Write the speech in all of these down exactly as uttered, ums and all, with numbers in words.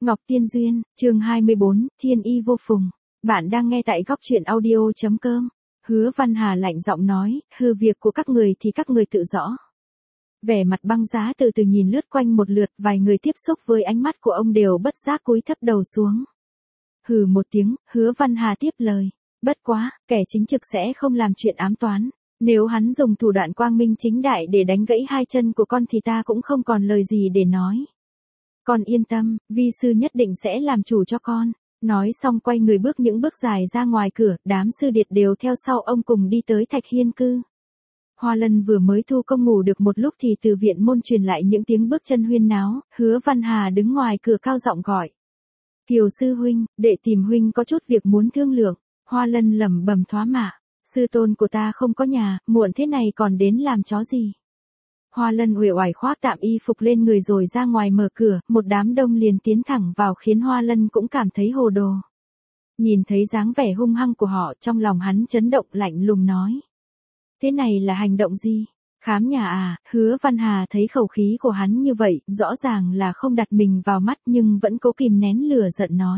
Ngọc Tiên Duyên, chương hai mươi bốn, Thiên Y Vô Phùng. Bạn đang nghe tại góc truyện audio.com. Hứa Văn Hà lạnh giọng nói, hư việc của các người thì các người tự rõ. Vẻ mặt băng giá từ từ nhìn lướt quanh một lượt, vài người tiếp xúc với ánh mắt của ông đều bất giác cúi thấp đầu xuống. Hừ một tiếng, Hứa Văn Hà tiếp lời. Bất quá, kẻ chính trực sẽ không làm chuyện ám toán. Nếu hắn dùng thủ đoạn quang minh chính đại để đánh gãy hai chân của con thì ta cũng không còn lời gì để nói. Con yên tâm, vi sư nhất định sẽ làm chủ cho con. Nói xong quay người bước những bước dài ra ngoài cửa, đám sư điệt đều theo sau ông cùng đi tới Thạch Hiên Cư. Hoa Lân vừa mới thu công ngủ được một lúc thì từ viện môn truyền lại những tiếng bước chân huyên náo, Hứa Văn Hà đứng ngoài cửa cao giọng gọi. Kiều sư huynh, đệ tìm huynh có chút việc muốn thương lượng. Hoa Lân lẩm bẩm thoá mạ, sư tôn của ta không có nhà, muộn thế này còn đến làm chó gì. Hoa Lân uể oải khoác tạm y phục lên người rồi ra ngoài mở cửa, một đám đông liền tiến thẳng vào khiến Hoa Lân cũng cảm thấy hồ đồ. Nhìn thấy dáng vẻ hung hăng của họ, trong lòng hắn chấn động, lạnh lùng nói. Thế này là hành động gì? Khám nhà à? Hứa Văn Hà thấy khẩu khí của hắn như vậy, rõ ràng là không đặt mình vào mắt nhưng vẫn cố kìm nén lửa giận nói.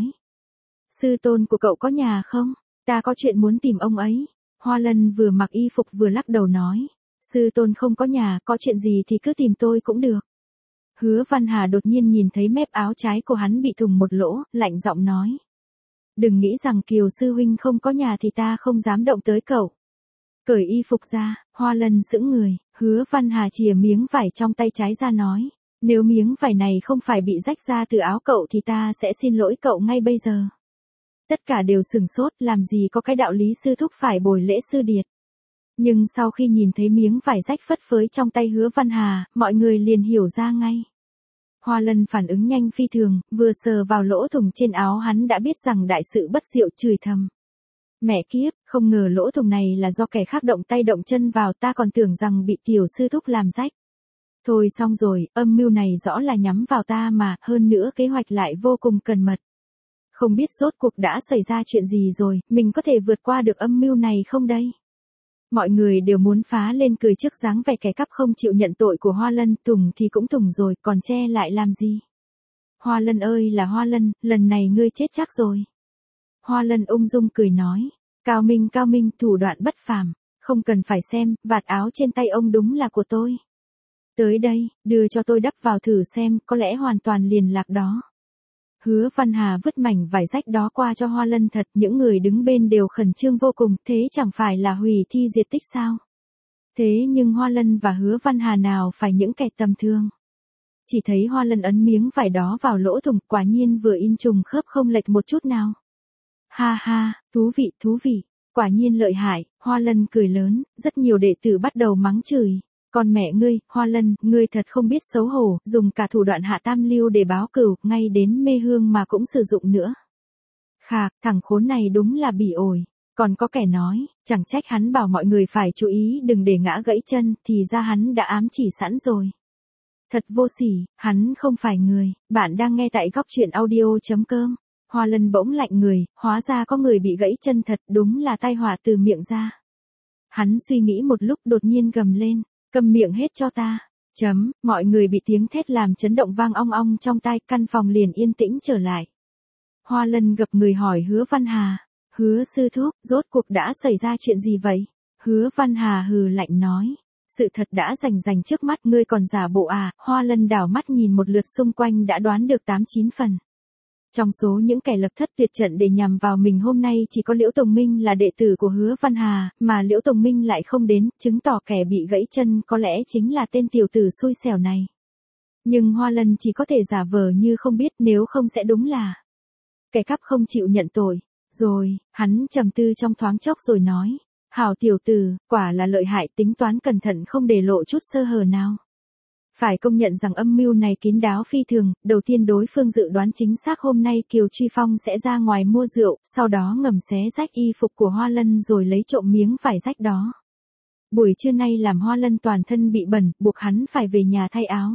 Sư tôn của cậu có nhà không? Ta có chuyện muốn tìm ông ấy. Hoa Lân vừa mặc y phục vừa lắc đầu nói. Sư tôn không có nhà, có chuyện gì thì cứ tìm tôi cũng được. Hứa Văn Hà đột nhiên nhìn thấy mép áo trái của hắn bị thủng một lỗ, lạnh giọng nói. Đừng nghĩ rằng Kiều sư huynh không có nhà thì ta không dám động tới cậu. Cởi y phục ra, Hoa Lân sững người, Hứa Văn Hà chìa miếng vải trong tay trái ra nói. Nếu miếng vải này không phải bị rách ra từ áo cậu thì ta sẽ xin lỗi cậu ngay bây giờ. Tất cả đều sửng sốt, làm gì có cái đạo lý sư thúc phải bồi lễ sư điệt. Nhưng sau khi nhìn thấy miếng vải rách phất phới trong tay Hứa Văn Hà, mọi người liền hiểu ra ngay. Hoa Lân phản ứng nhanh phi thường, vừa sờ vào lỗ thủng trên áo hắn đã biết rằng đại sự bất diệu, chửi thầm. Mẹ kiếp, không ngờ lỗ thủng này là do kẻ khác động tay động chân vào, ta còn tưởng rằng bị tiểu sư thúc làm rách. Thôi xong rồi, âm mưu này rõ là nhắm vào ta mà, hơn nữa kế hoạch lại vô cùng cẩn mật. Không biết rốt cuộc đã xảy ra chuyện gì rồi, mình có thể vượt qua được âm mưu này không đây? Mọi người đều muốn phá lên cười trước dáng vẻ kẻ cắp không chịu nhận tội của Hoa Lân, tùng thì cũng tùng rồi, còn che lại làm gì? Hoa Lân ơi là Hoa Lân, lần này ngươi chết chắc rồi. Hoa Lân ung dung cười nói, cao minh cao minh, thủ đoạn bất phàm, không cần phải xem, vạt áo trên tay ông đúng là của tôi. Tới đây, đưa cho tôi đắp vào thử xem, có lẽ hoàn toàn liền lạc đó. Hứa Văn Hà vứt mảnh vải rách đó qua cho Hoa Lân thật, những người đứng bên đều khẩn trương vô cùng, thế chẳng phải là hủy thi diệt tích sao? Thế nhưng Hoa Lân và Hứa Văn Hà nào phải những kẻ tầm thường. Chỉ thấy Hoa Lân ấn miếng vải đó vào lỗ thủng, quả nhiên vừa in trùng khớp không lệch một chút nào. Ha ha, thú vị, thú vị, quả nhiên lợi hại, Hoa Lân cười lớn, rất nhiều đệ tử bắt đầu mắng chửi. Còn mẹ ngươi, Hoa Lân, ngươi thật không biết xấu hổ, dùng cả thủ đoạn hạ tam lưu để báo cửu, ngay đến mê hương mà cũng sử dụng nữa. Khà, thằng khốn này đúng là bỉ ổi. Còn có kẻ nói, chẳng trách hắn bảo mọi người phải chú ý đừng để ngã gãy chân, thì ra hắn đã ám chỉ sẵn rồi. Thật vô sỉ, hắn không phải người. Bạn đang nghe tại góc truyện audio.com. Hoa Lân bỗng lạnh người, hóa ra có người bị gãy chân thật, đúng là tai họa từ miệng ra. Hắn suy nghĩ một lúc đột nhiên gầm lên. Câm miệng hết cho ta. Chấm, mọi người bị tiếng thét làm chấn động vang ong ong trong tai, căn phòng liền yên tĩnh trở lại. Hoa Lân gập người hỏi Hứa Văn Hà. Hứa sư thúc, rốt cuộc đã xảy ra chuyện gì vậy? Hứa Văn Hà hừ lạnh nói. Sự thật đã rành rành trước mắt, ngươi còn giả bộ à? Hoa Lân đảo mắt nhìn một lượt xung quanh đã đoán được tám chín phần. Trong số những kẻ lập thất tuyệt trận để nhằm vào mình hôm nay chỉ có Liễu Tùng Minh là đệ tử của Hứa Văn Hà, mà Liễu Tùng Minh lại không đến, chứng tỏ kẻ bị gãy chân có lẽ chính là tên tiểu tử xui xẻo này. Nhưng Hoa Lân chỉ có thể giả vờ như không biết, nếu không sẽ đúng là kẻ cắp không chịu nhận tội. Rồi, hắn trầm tư trong thoáng chốc rồi nói, hảo tiểu tử, quả là lợi hại, tính toán cẩn thận không để lộ chút sơ hở nào. Phải công nhận rằng âm mưu này kín đáo phi thường, đầu tiên đối phương dự đoán chính xác hôm nay Kiều Truy Phong sẽ ra ngoài mua rượu, sau đó ngầm xé rách y phục của Hoa Lân rồi lấy trộm miếng vải rách đó. Buổi trưa nay làm Hoa Lân toàn thân bị bẩn, buộc hắn phải về nhà thay áo.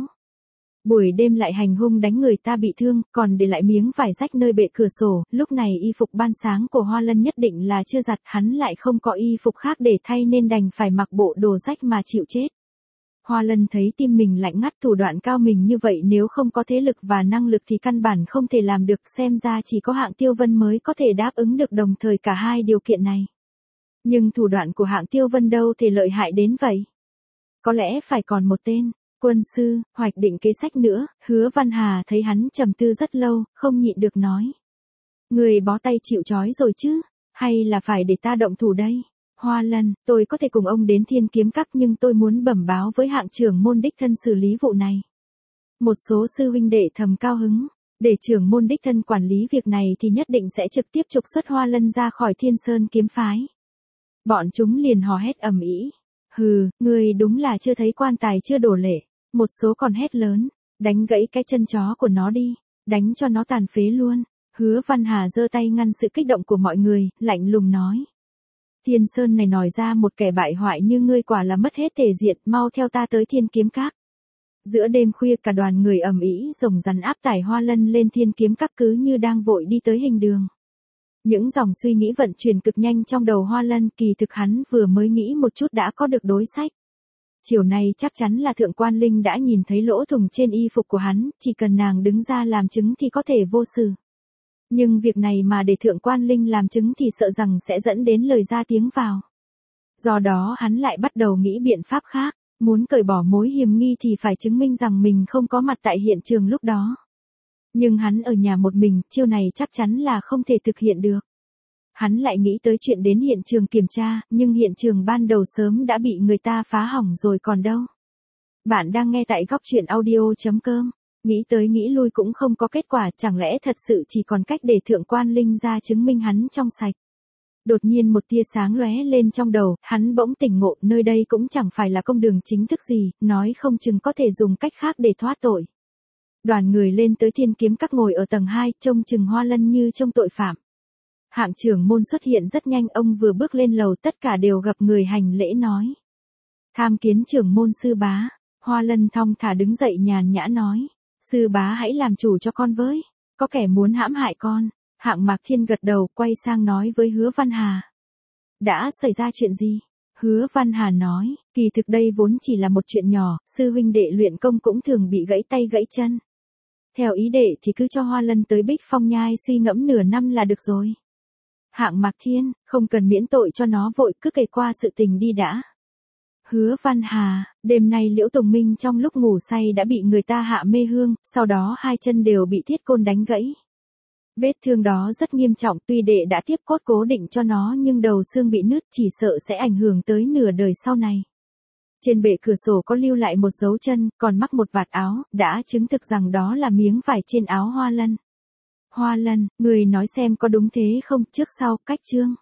Buổi đêm lại hành hung đánh người ta bị thương, còn để lại miếng vải rách nơi bệ cửa sổ, lúc này y phục ban sáng của Hoa Lân nhất định là chưa giặt, hắn lại không có y phục khác để thay nên đành phải mặc bộ đồ rách mà chịu chết. Hoa Lân thấy tim mình lạnh ngắt, thủ đoạn cao mình như vậy nếu không có thế lực và năng lực thì căn bản không thể làm được, xem ra chỉ có Hạng Tiêu Vân mới có thể đáp ứng được đồng thời cả hai điều kiện này. Nhưng thủ đoạn của Hạng Tiêu Vân đâu thể lợi hại đến vậy. Có lẽ phải còn một tên, quân sư, hoạch định kế sách nữa. Hứa Văn Hà thấy hắn trầm tư rất lâu, không nhịn được nói. Người bó tay chịu trói rồi chứ, hay là phải để ta động thủ đây? Hoa Lân, tôi có thể cùng ông đến Thiên Kiếm Các nhưng tôi muốn bẩm báo với Hạng trưởng môn đích thân xử lý vụ này. Một số sư huynh đệ thầm cao hứng, để trưởng môn đích thân quản lý việc này thì nhất định sẽ trực tiếp trục xuất Hoa Lân ra khỏi Thiên Sơn kiếm phái. Bọn chúng liền hò hét ầm ĩ. Hừ, ngươi đúng là chưa thấy quan tài chưa đổ lệ. Một số còn hét lớn, đánh gãy cái chân chó của nó đi, đánh cho nó tàn phế luôn. Hứa Văn Hà giơ tay ngăn sự kích động của mọi người, lạnh lùng nói. Thiên Sơn này nòi ra một kẻ bại hoại như ngươi quả là mất hết thể diện, mau theo ta tới Thiên Kiếm Các. Giữa đêm khuya cả đoàn người ầm ĩ rồng rắn áp tải Hoa Lân lên Thiên Kiếm Các cứ như đang vội đi tới hình đường. Những dòng suy nghĩ vận chuyển cực nhanh trong đầu Hoa Lân, kỳ thực hắn vừa mới nghĩ một chút đã có được đối sách. Chiều nay chắc chắn là Thượng Quan Linh đã nhìn thấy lỗ thủng trên y phục của hắn, chỉ cần nàng đứng ra làm chứng thì có thể vô sự. Nhưng việc này mà để Thượng Quan Linh làm chứng thì sợ rằng sẽ dẫn đến lời ra tiếng vào. Do đó hắn lại bắt đầu nghĩ biện pháp khác, muốn cởi bỏ mối hiềm nghi thì phải chứng minh rằng mình không có mặt tại hiện trường lúc đó. Nhưng hắn ở nhà một mình, chiêu này chắc chắn là không thể thực hiện được. Hắn lại nghĩ tới chuyện đến hiện trường kiểm tra, nhưng hiện trường ban đầu sớm đã bị người ta phá hỏng rồi còn đâu. Bạn đang nghe tại góc truyện audio chấm com. Nghĩ tới nghĩ lui cũng không có kết quả, chẳng lẽ thật sự chỉ còn cách để Thượng Quan Linh ra chứng minh hắn trong sạch. Đột nhiên một tia sáng lóe lên trong đầu, hắn bỗng tỉnh ngộ, nơi đây cũng chẳng phải là công đường chính thức gì, nói không chừng có thể dùng cách khác để thoát tội. Đoàn người lên tới Thiên Kiếm Các ngồi ở tầng hai, trông chừng Hoa Lân như trông tội phạm. Hạng trưởng môn xuất hiện rất nhanh, ông vừa bước lên lầu tất cả đều gặp người hành lễ nói. Tham kiến trưởng môn sư bá. Hoa Lân thong thả đứng dậy nhàn nhã nói. Sư bá hãy làm chủ cho con với, có kẻ muốn hãm hại con. Hạng Mạc Thiên gật đầu, quay sang nói với Hứa Văn Hà. Đã xảy ra chuyện gì? Hứa Văn Hà nói, kỳ thực đây vốn chỉ là một chuyện nhỏ, sư huynh đệ luyện công cũng thường bị gãy tay gãy chân. Theo ý đệ thì cứ cho Hoa Lân tới Bích Phong Nhai suy ngẫm nửa năm là được rồi. Hạng Mạc Thiên, không cần miễn tội cho nó vội, cứ kể qua sự tình đi đã. Hứa Văn Hà, đêm nay Liễu Tùng Minh trong lúc ngủ say đã bị người ta hạ mê hương, sau đó hai chân đều bị thiết côn đánh gãy. Vết thương đó rất nghiêm trọng, tuy đệ đã tiếp cốt cố định cho nó nhưng đầu xương bị nứt chỉ sợ sẽ ảnh hưởng tới nửa đời sau này. Trên bệ cửa sổ có lưu lại một dấu chân, còn mắc một vạt áo, đã chứng thực rằng đó là miếng vải trên áo Hoa Lân. Hoa Lân, người nói xem có đúng thế không, trước sau, cách chương.